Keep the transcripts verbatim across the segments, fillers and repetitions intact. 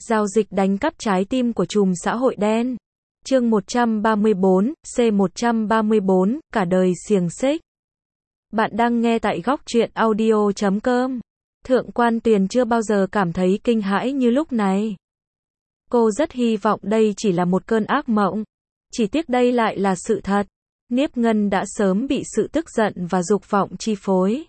Giao dịch đánh cắp trái tim của trùm xã hội đen. Chương một trăm ba mươi bốn, C một trăm ba mươi bốn, cả đời xiềng xích. Bạn đang nghe tại góc truyện audio chấm com. Thượng quan Tuyền chưa bao giờ cảm thấy kinh hãi như lúc này. Cô rất hy vọng đây chỉ là một cơn ác mộng. Chỉ tiếc đây lại là sự thật. Niếp Ngân đã sớm bị sự tức giận và dục vọng chi phối.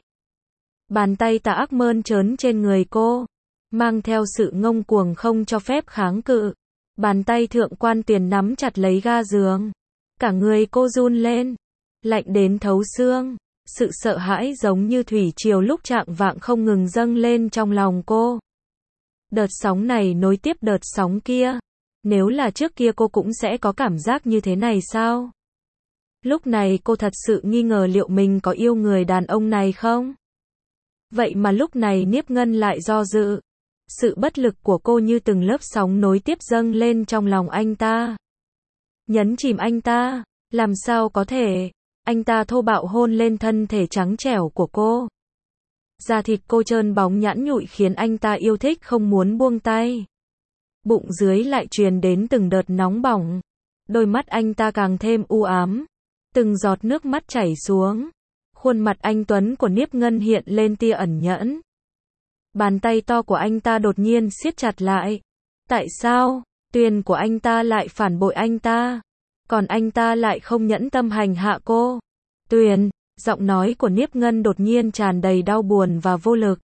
Bàn tay tà ác mơn trớn trên người cô, mang theo sự ngông cuồng không cho phép kháng cự. Bàn tay thượng quan Tuyền nắm chặt lấy ga giường. Cả người cô run lên, lạnh đến thấu xương. Sự sợ hãi giống như thủy triều lúc trạng vạng không ngừng dâng lên trong lòng cô. Đợt sóng này nối tiếp đợt sóng kia. Nếu là trước kia cô cũng sẽ có cảm giác như thế này sao? Lúc này cô thật sự nghi ngờ liệu mình có yêu người đàn ông này không? Vậy mà lúc này Niếp Ngân lại do dự. Sự bất lực của cô như từng lớp sóng nối tiếp dâng lên trong lòng anh ta. Nhấn chìm anh ta, làm sao có thể? Anh ta thô bạo hôn lên thân thể trắng trẻo của cô. Da thịt cô trơn bóng nhẵn nhụi khiến anh ta yêu thích không muốn buông tay. Bụng dưới lại truyền đến từng đợt nóng bỏng. Đôi mắt anh ta càng thêm u ám. Từng giọt nước mắt chảy xuống. Khuôn mặt anh tuấn của Niếp Ngân hiện lên tia ẩn nhẫn. Bàn tay to của anh ta đột nhiên siết chặt lại. Tại sao? Tuyền của anh ta lại phản bội anh ta. Còn anh ta lại không nhẫn tâm hành hạ cô. Tuyền, giọng nói của Niếp Ngân đột nhiên tràn đầy đau buồn và vô lực.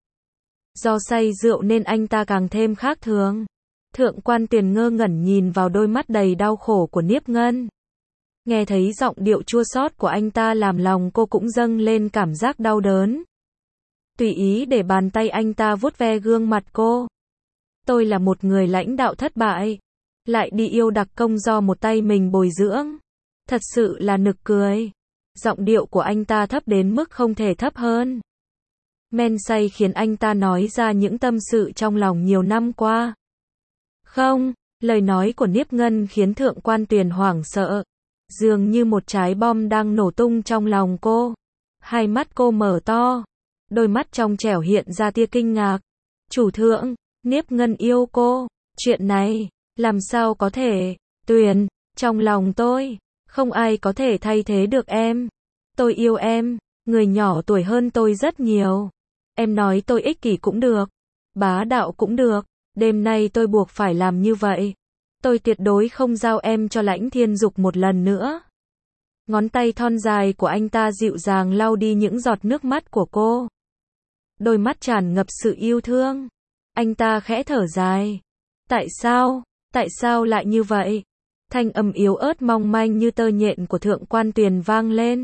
Do say rượu nên anh ta càng thêm khác thường. Thượng quan Tuyền ngơ ngẩn nhìn vào đôi mắt đầy đau khổ của Niếp Ngân. Nghe thấy giọng điệu chua xót của anh ta làm lòng cô cũng dâng lên cảm giác đau đớn. Tùy ý để bàn tay anh ta vuốt ve gương mặt cô. Tôi là một người lãnh đạo thất bại. Lại đi yêu đặc công do một tay mình bồi dưỡng. Thật sự là nực cười. Giọng điệu của anh ta thấp đến mức không thể thấp hơn. Men say khiến anh ta nói ra những tâm sự trong lòng nhiều năm qua. Không, lời nói của Niếp Ngân khiến thượng quan Tuyền hoảng sợ. Dường như một trái bom đang nổ tung trong lòng cô. Hai mắt cô mở to. Đôi mắt trong trẻo hiện ra tia kinh ngạc. Chủ thượng, Niếp Ngân yêu cô. Chuyện này, làm sao có thể? Tuyền, trong lòng tôi, không ai có thể thay thế được em. Tôi yêu em, người nhỏ tuổi hơn tôi rất nhiều. Em nói tôi ích kỷ cũng được. Bá đạo cũng được. Đêm nay tôi buộc phải làm như vậy. Tôi tuyệt đối không giao em cho Lãnh Thiên Dục một lần nữa. Ngón tay thon dài của anh ta dịu dàng lau đi những giọt nước mắt của cô. Đôi mắt tràn ngập sự yêu thương. Anh ta khẽ thở dài. Tại sao? Tại sao lại như vậy? Thanh âm yếu ớt mong manh như tơ nhện của thượng quan Tuyền vang lên.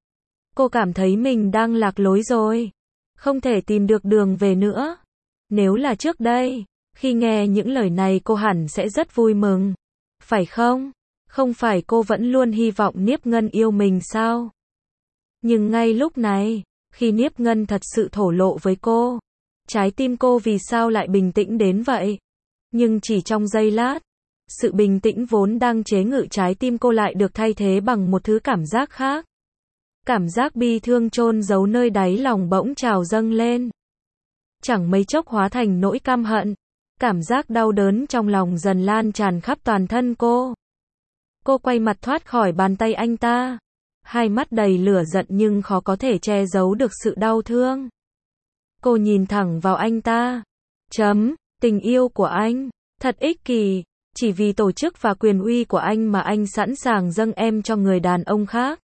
Cô cảm thấy mình đang lạc lối rồi. Không thể tìm được đường về nữa. Nếu là trước đây, khi nghe những lời này cô hẳn sẽ rất vui mừng. Phải không? Không phải cô vẫn luôn hy vọng Niếp Ngân yêu mình sao? Nhưng ngay lúc này, khi Niếp Ngân thật sự thổ lộ với cô, trái tim cô vì sao lại bình tĩnh đến vậy? Nhưng chỉ trong giây lát, sự bình tĩnh vốn đang chế ngự trái tim cô lại được thay thế bằng một thứ cảm giác khác. Cảm giác bi thương chôn giấu nơi đáy lòng bỗng trào dâng lên. Chẳng mấy chốc hóa thành nỗi căm hận. Cảm giác đau đớn trong lòng dần lan tràn khắp toàn thân cô. Cô quay mặt thoát khỏi bàn tay anh ta. Hai mắt đầy lửa giận nhưng khó có thể che giấu được sự đau thương. Cô nhìn thẳng vào anh ta. Chấm, tình yêu của anh, thật ích kỷ. Chỉ vì tổ chức và quyền uy của anh mà anh sẵn sàng dâng em cho người đàn ông khác.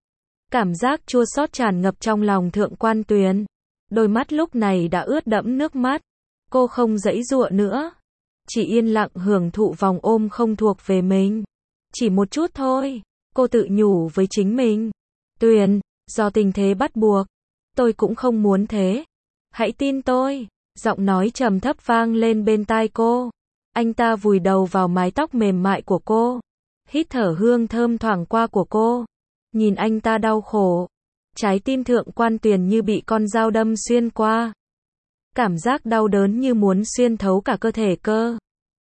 Cảm giác chua xót tràn ngập trong lòng thượng quan Tuyền. Đôi mắt lúc này đã ướt đẫm nước mắt. Cô không giãy giụa nữa. Chỉ yên lặng hưởng thụ vòng ôm không thuộc về mình. Chỉ một chút thôi. Cô tự nhủ với chính mình. Tuyền, do tình thế bắt buộc. Tôi cũng không muốn thế. Hãy tin tôi. Giọng nói trầm thấp vang lên bên tai cô. Anh ta vùi đầu vào mái tóc mềm mại của cô. Hít thở hương thơm thoảng qua của cô. Nhìn anh ta đau khổ. Trái tim thượng quan Tuyền như bị con dao đâm xuyên qua. Cảm giác đau đớn như muốn xuyên thấu cả cơ thể cơ.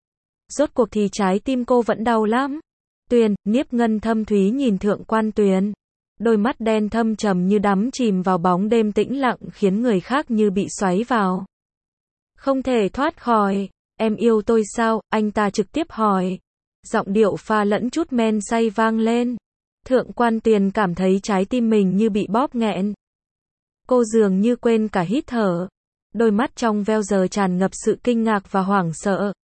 Rốt cuộc thì trái tim cô vẫn đau lắm. Tuyền, Niếp Ngân thâm thúy nhìn thượng quan Tuyền. Đôi mắt đen thâm trầm như đắm chìm vào bóng đêm tĩnh lặng khiến người khác như bị xoáy vào. Không thể thoát khỏi. em yêu tôi sao? Anh ta trực tiếp hỏi. Giọng điệu pha lẫn chút men say vang lên. Thượng quan Tuyền cảm thấy trái tim mình như bị bóp nghẹn. Cô dường như quên cả hít thở. Đôi mắt trong veo giờ tràn ngập sự kinh ngạc và hoảng sợ.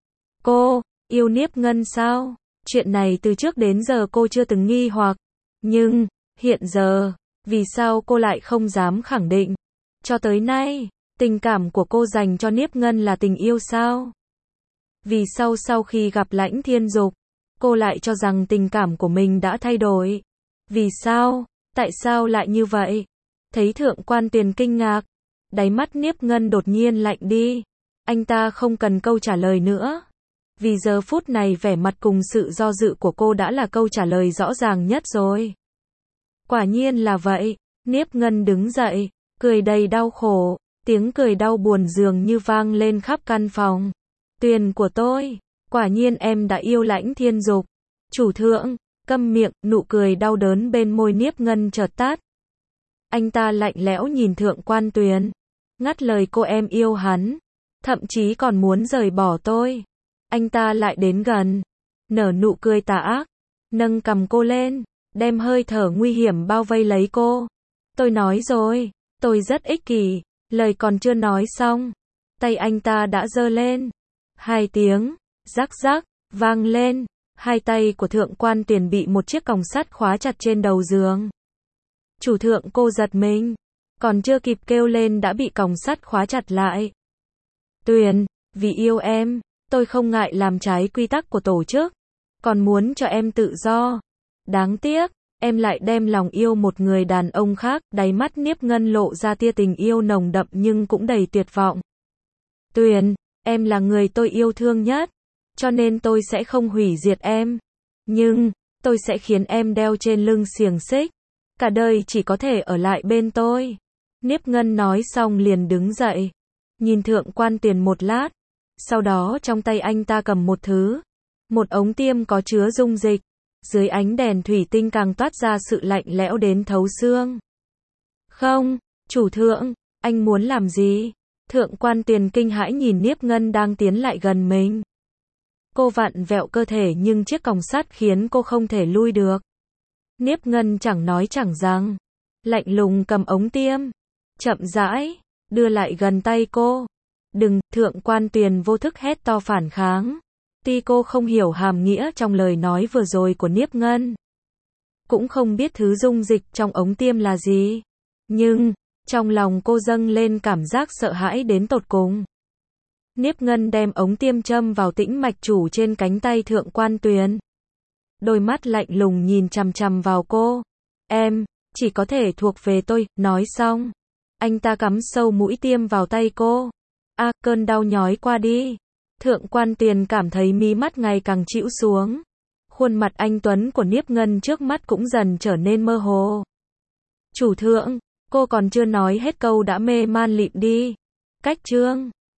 Cô, yêu Niếp Ngân sao? Chuyện này từ trước đến giờ cô chưa từng nghi hoặc. Nhưng, hiện giờ, vì sao cô lại không dám khẳng định? Cho tới nay, tình cảm của cô dành cho Niếp Ngân là tình yêu sao? Vì sao sau khi gặp Lãnh Thiên Dục, cô lại cho rằng tình cảm của mình đã thay đổi? Vì sao? Tại sao lại như vậy? Thấy Thượng quan Tuyền kinh ngạc, đáy mắt Niếp Ngân đột nhiên lạnh đi. Anh ta không cần câu trả lời nữa. Vì giờ phút này vẻ mặt cùng sự do dự của cô đã là câu trả lời rõ ràng nhất rồi. Quả nhiên là vậy. Niếp Ngân đứng dậy, cười đầy đau khổ. Tiếng cười đau buồn dường như vang lên khắp căn phòng. Tuyền của tôi, quả nhiên em đã yêu Lãnh Thiên Dục. Chủ thượng, câm miệng, nụ cười đau đớn bên môi Niếp Ngân chợt tắt. Anh ta lạnh lẽo nhìn Thượng quan Tuyền. Ngắt lời cô, em yêu hắn. Thậm chí còn muốn rời bỏ tôi. Anh ta lại đến gần. Nở nụ cười tà ác. Nâng cằm cô lên. Đem hơi thở nguy hiểm bao vây lấy cô. Tôi nói rồi. Tôi rất ích kỷ. Lời còn chưa nói xong. Tay anh ta đã giơ lên. Hai tiếng. Rắc rắc. Vang lên. Hai tay của Thượng quan Tuyền bị một chiếc còng sắt khóa chặt trên đầu giường. Chủ thượng, cô giật mình. Còn chưa kịp kêu lên đã bị còng sắt khóa chặt lại. Tuyền, vì yêu em, tôi không ngại làm trái quy tắc của tổ chức. Còn muốn cho em tự do. Đáng tiếc, em lại đem lòng yêu một người đàn ông khác. Đáy mắt Niếp Ngân lộ ra tia tình yêu nồng đậm nhưng cũng đầy tuyệt vọng. Tuyền, em là người tôi yêu thương nhất. Cho nên tôi sẽ không hủy diệt em. Nhưng, tôi sẽ khiến em đeo trên lưng xiềng xích. Cả đời chỉ có thể ở lại bên tôi. Niếp Ngân nói xong liền đứng dậy. Nhìn Thượng quan Tuyền một lát. Sau đó trong tay anh ta cầm một thứ. Một ống tiêm có chứa dung dịch. Dưới ánh đèn thủy tinh càng toát ra sự lạnh lẽo đến thấu xương. Không, chủ thượng, anh muốn làm gì? Thượng quan Tuyền kinh hãi nhìn Niếp Ngân đang tiến lại gần mình. Cô vặn vẹo cơ thể nhưng chiếc còng sắt khiến cô không thể lui được. Niếp Ngân chẳng nói chẳng rằng. Lạnh lùng cầm ống tiêm. Chậm rãi. Đưa lại gần tay cô. Đừng, Thượng quan Tuyền vô thức hét to phản kháng. Tuy cô không hiểu hàm nghĩa trong lời nói vừa rồi của Niếp Ngân. Cũng không biết thứ dung dịch trong ống tiêm là gì. Nhưng, trong lòng cô dâng lên cảm giác sợ hãi đến tột cùng. Niếp Ngân đem ống tiêm châm vào tĩnh mạch chủ trên cánh tay Thượng quan Tuyền. Đôi mắt lạnh lùng nhìn chằm chằm vào cô. Em, chỉ có thể thuộc về tôi, nói xong. Anh ta cắm sâu mũi tiêm vào tay cô. A, à, cơn đau nhói qua đi. Thượng quan Tuyền cảm thấy mí mắt ngày càng chĩu xuống. Khuôn mặt anh tuấn của Niếp Ngân trước mắt cũng dần trở nên mơ hồ. Chủ thượng, cô còn chưa nói hết câu đã mê man lịm đi. Cách chương